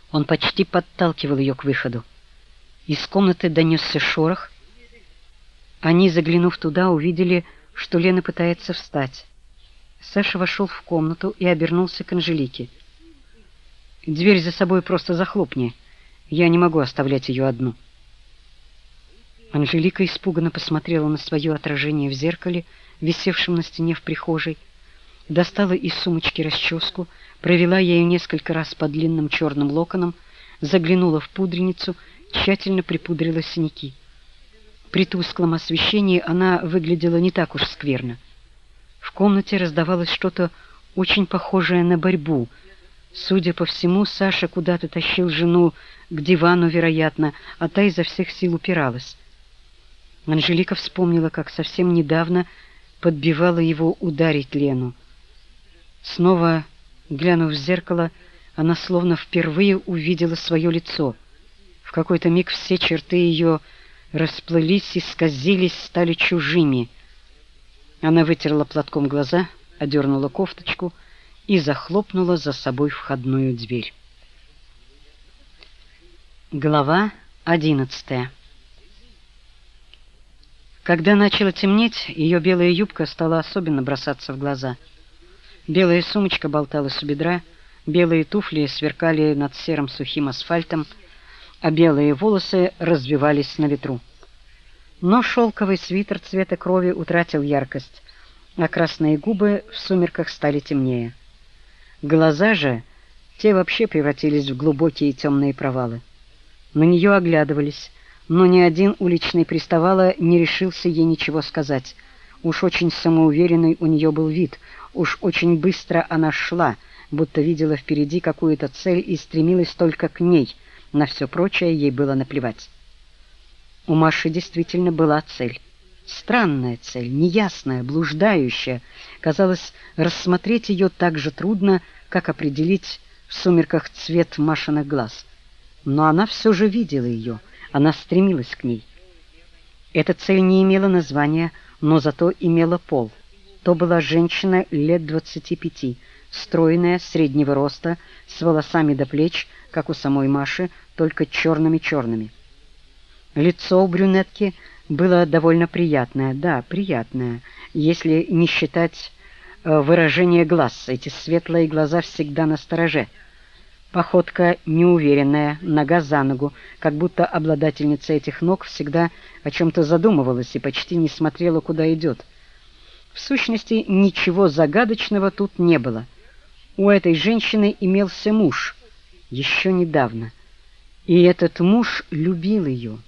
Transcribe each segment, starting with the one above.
Он почти подталкивал ее к выходу. Из комнаты донесся шорох. Они, заглянув туда, увидели, что Лена пытается встать. Саша вошел в комнату и обернулся к Анжелике. «Дверь за собой просто захлопни. Я не могу оставлять ее одну». Анжелика испуганно посмотрела на свое отражение в зеркале, висевшем на стене в прихожей, достала из сумочки расческу, провела ею несколько раз по длинным черным локонам, заглянула в пудреницу, тщательно припудрила синяки. При тусклом освещении она выглядела не так уж скверно. В комнате раздавалось что-то очень похожее на борьбу. Судя по всему, Саша куда-то тащил жену к дивану, вероятно, а та изо всех сил упиралась. Анжелика вспомнила, как совсем недавно подбивала его ударить Лену. Снова, глянув в зеркало, она словно впервые увидела свое лицо. В какой-то миг все черты ее расплылись, исказились, стали чужими. Она вытерла платком глаза, одернула кофточку и захлопнула за собой входную дверь. Глава 11. Когда начало темнеть, ее белая юбка стала особенно бросаться в глаза. Белая сумочка болталась у бедра, белые туфли сверкали над серым сухим асфальтом, а белые волосы развивались на ветру. Но шелковый свитер цвета крови утратил яркость, а красные губы в сумерках стали темнее. Глаза же, те вообще превратились в глубокие темные провалы. На нее оглядывались, но ни один уличный приставала не решился ей ничего сказать. Уж очень самоуверенный у нее был вид, уж очень быстро она шла, будто видела впереди какую-то цель и стремилась только к ней, на все прочее ей было наплевать. У Маши действительно была цель. Странная цель, неясная, блуждающая. Казалось, рассмотреть ее так же трудно, как определить в сумерках цвет Машиных глаз. Но она все же видела ее, она стремилась к ней. Эта цель не имела названия, но зато имела пол. То была женщина лет 25, стройная, среднего роста, с волосами до плеч, как у самой Маши, только черными-черными. Лицо у брюнетки было довольно приятное, да, приятное, если не считать выражение глаз. Эти светлые глаза всегда настороже. Походка неуверенная, нога за ногу, как будто обладательница этих ног всегда о чем-то задумывалась и почти не смотрела, куда идет. В сущности, ничего загадочного тут не было. У этой женщины имелся муж, еще недавно, и этот муж любил ее.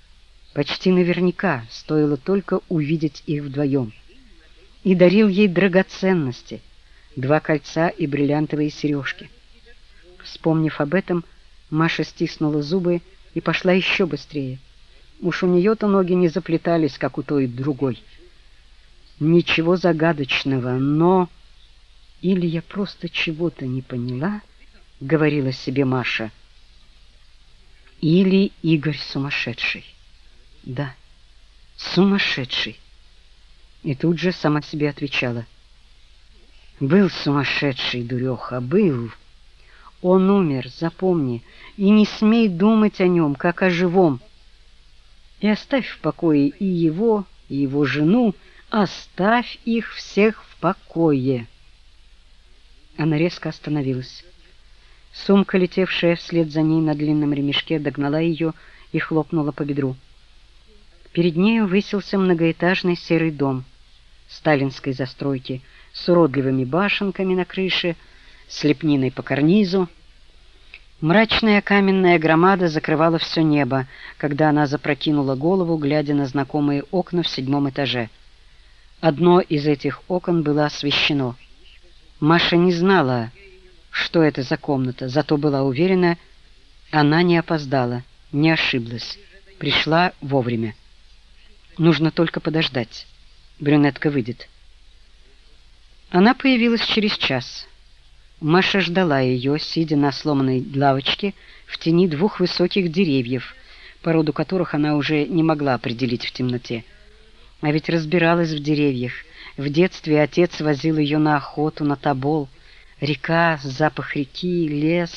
Почти наверняка, стоило только увидеть их вдвоем. И дарил ей драгоценности, 2 кольца и бриллиантовые сережки. Вспомнив об этом, Маша стиснула зубы и пошла еще быстрее. Уж у нее-то ноги не заплетались, как у той другой. Ничего загадочного, но... Или я просто чего-то не поняла, говорила себе Маша. Или Игорь сумасшедший. Да, сумасшедший. И тут же сама себе отвечала. Был сумасшедший, дуреха, был. Он умер, запомни, и не смей думать о нем, как о живом. И оставь в покое и его жену, оставь их всех в покое. Она резко остановилась. Сумка, летевшая вслед за ней на длинном ремешке, догнала ее и хлопнула по бедру. Перед нею высился многоэтажный серый дом сталинской застройки с уродливыми башенками на крыше, с лепниной по карнизу. Мрачная каменная громада закрывала все небо, когда она запрокинула голову, глядя на знакомые окна в 7-м этаже. Одно из этих окон было освещено. Маша не знала, что это за комната, зато была уверена, она не опоздала, не ошиблась, пришла вовремя. Нужно только подождать. Брюнетка выйдет. Она появилась через час. Маша ждала ее, сидя на сломанной лавочке в тени 2 высоких деревьев, породу которых она уже не могла определить в темноте. А ведь разбиралась в деревьях. В детстве отец возил ее на охоту, на тобол. Река, запах реки, лес.